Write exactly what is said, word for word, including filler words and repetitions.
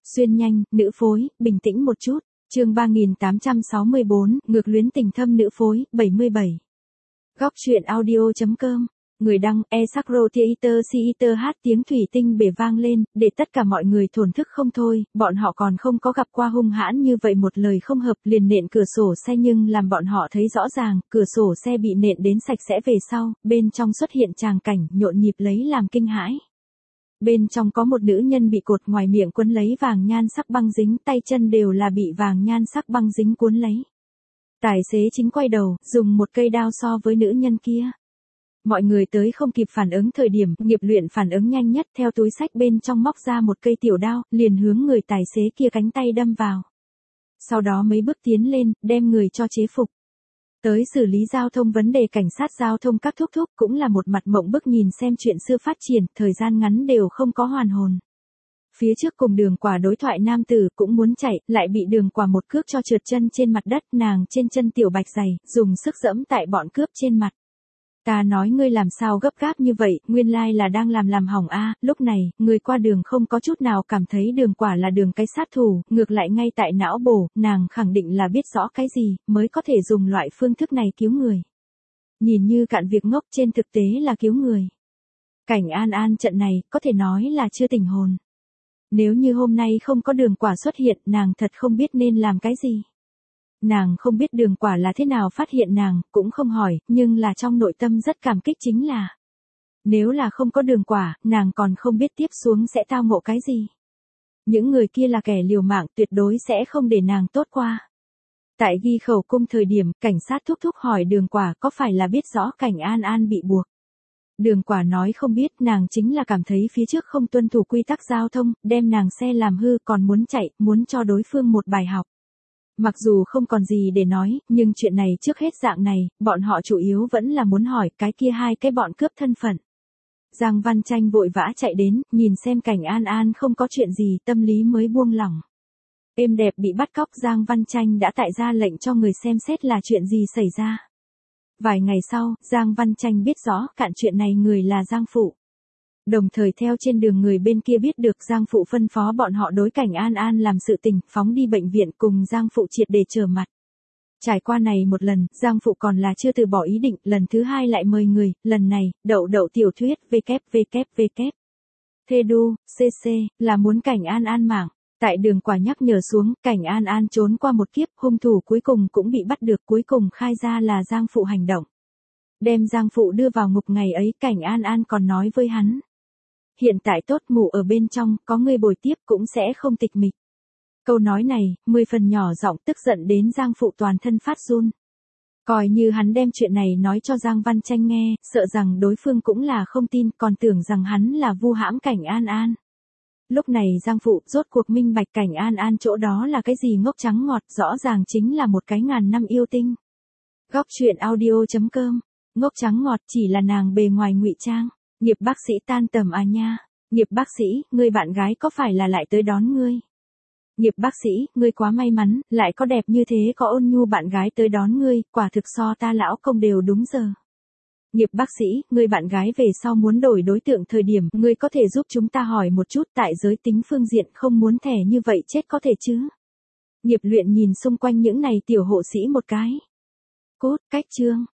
Xuyên nhanh, nữ phối, bình tĩnh một chút. Chương ba nghìn tám trăm sáu mươi bốn, ngược luyến tình thâm nữ phối, bảy mươi bảy. Góc truyện audio chấm com. Người đăng, Esakro Theater Theater hát tiếng thủy tinh bể vang lên, để tất cả mọi người thổn thức không thôi, bọn họ còn không có gặp qua hung hãn như vậy một lời không hợp liền nện cửa sổ xe nhưng làm bọn họ thấy rõ ràng, cửa sổ xe bị nện đến sạch sẽ về sau, bên trong xuất hiện tràng cảnh nhộn nhịp lấy làm kinh hãi. Bên trong có một nữ nhân bị cột ngoài miệng cuốn lấy vàng nhan sắc băng dính, tay chân đều là bị vàng nhan sắc băng dính cuốn lấy. Tài xế chính quay đầu, dùng một cây đao so với nữ nhân kia. Mọi người tới không kịp phản ứng thời điểm, Nghiệp Luyện phản ứng nhanh nhất, theo túi xách bên trong móc ra một cây tiểu đao, liền hướng người tài xế kia cánh tay đâm vào. Sau đó mấy bước tiến lên, đem người cho chế phục. Tới xử lý giao thông vấn đề cảnh sát giao thông các thúc thúc cũng là một mặt mộng bức nhìn xem chuyện xưa phát triển, thời gian ngắn đều không có hoàn hồn. Phía trước cùng Đường Quả đối thoại nam tử cũng muốn chạy, lại bị Đường Quả một cước cho trượt chân trên mặt đất, nàng trên chân tiểu bạch giày, dùng sức giẫm tại bọn cướp trên mặt. Ta nói ngươi làm sao gấp gáp như vậy, nguyên lai là đang làm làm hỏng a. Lúc này, người qua đường không có chút nào cảm thấy Đường Quả là Đường cái sát thủ, ngược lại ngay tại não bổ, nàng khẳng định là biết rõ cái gì, mới có thể dùng loại phương thức này cứu người. Nhìn như cạn việc ngốc trên thực tế là cứu người. Cảnh An An trận này, có thể nói là chưa tỉnh hồn. Nếu như hôm nay không có Đường Quả xuất hiện, nàng thật không biết nên làm cái gì. Nàng không biết Đường Quả là thế nào phát hiện nàng, cũng không hỏi, nhưng là trong nội tâm rất cảm kích chính là. Nếu là không có Đường Quả, nàng còn không biết tiếp xuống sẽ tao ngộ cái gì. Những người kia là kẻ liều mạng, tuyệt đối sẽ không để nàng tốt qua. Tại ghi khẩu cung thời điểm, cảnh sát thúc thúc hỏi Đường Quả có phải là biết rõ Cảnh An An bị buộc. Đường Quả nói không biết, nàng chính là cảm thấy phía trước không tuân thủ quy tắc giao thông, đem nàng xe làm hư còn muốn chạy, muốn cho đối phương một bài học. Mặc dù không còn gì để nói, nhưng chuyện này trước hết dạng này, bọn họ chủ yếu vẫn là muốn hỏi cái kia hai cái bọn cướp thân phận. Giang Văn Tranh vội vã chạy đến, nhìn xem Cảnh An An không có chuyện gì, tâm lý mới buông lỏng. Êm đẹp bị bắt cóc, Giang Văn Tranh đã tại ra lệnh cho người xem xét là chuyện gì xảy ra. Vài ngày sau, Giang Văn Tranh biết rõ cạn chuyện này người là Giang Phụ. Đồng thời theo trên đường người bên kia biết được Giang Phụ phân phó bọn họ đối Cảnh An An làm sự tình, phóng đi bệnh viện cùng Giang Phụ triệt để trở mặt. Trải qua này một lần, Giang Phụ còn là chưa từ bỏ ý định, lần thứ hai lại mời người, lần này, đậu đậu tiểu thuyết vê kép vê kép vê kép. Thê đu, xê xê, là muốn Cảnh An An mạng. Tại Đường Quả nhắc nhở xuống, Cảnh An An trốn qua một kiếp, hung thủ cuối cùng cũng bị bắt được, cuối cùng khai ra là Giang Phụ hành động. Đem Giang Phụ đưa vào ngục ngày ấy, Cảnh An An còn nói với hắn. Hiện tại tốt, mụ ở bên trong, có người bồi tiếp cũng sẽ không tịch mịch. Câu nói này, mười phần nhỏ giọng tức giận đến Giang Phụ toàn thân phát run. Coi như hắn đem chuyện này nói cho Giang Văn Tranh nghe, sợ rằng đối phương cũng là không tin, còn tưởng rằng hắn là vu hãm Cảnh An An. Lúc này Giang Phụ rốt cuộc minh bạch Cảnh An An chỗ đó là cái gì ngốc trắng ngọt, rõ ràng chính là một cái ngàn năm yêu tinh. Góc truyện audio chấm com. Ngốc trắng ngọt chỉ là nàng bề ngoài ngụy trang. Nghiệp bác sĩ tan tầm à nha. Nghiệp bác sĩ, người bạn gái có phải là lại tới đón ngươi? Nghiệp bác sĩ, ngươi quá may mắn, lại có đẹp như thế, có ôn nhu bạn gái tới đón ngươi, quả thực so ta lão công đều đúng giờ. Nghiệp bác sĩ, người bạn gái về sau muốn đổi đối tượng thời điểm, ngươi có thể giúp chúng ta hỏi một chút tại giới tính phương diện không muốn thẻ như vậy chết có thể chứ? Nghiệp Luyện nhìn xung quanh những này tiểu hộ sĩ một cái. Cốt, cách chương.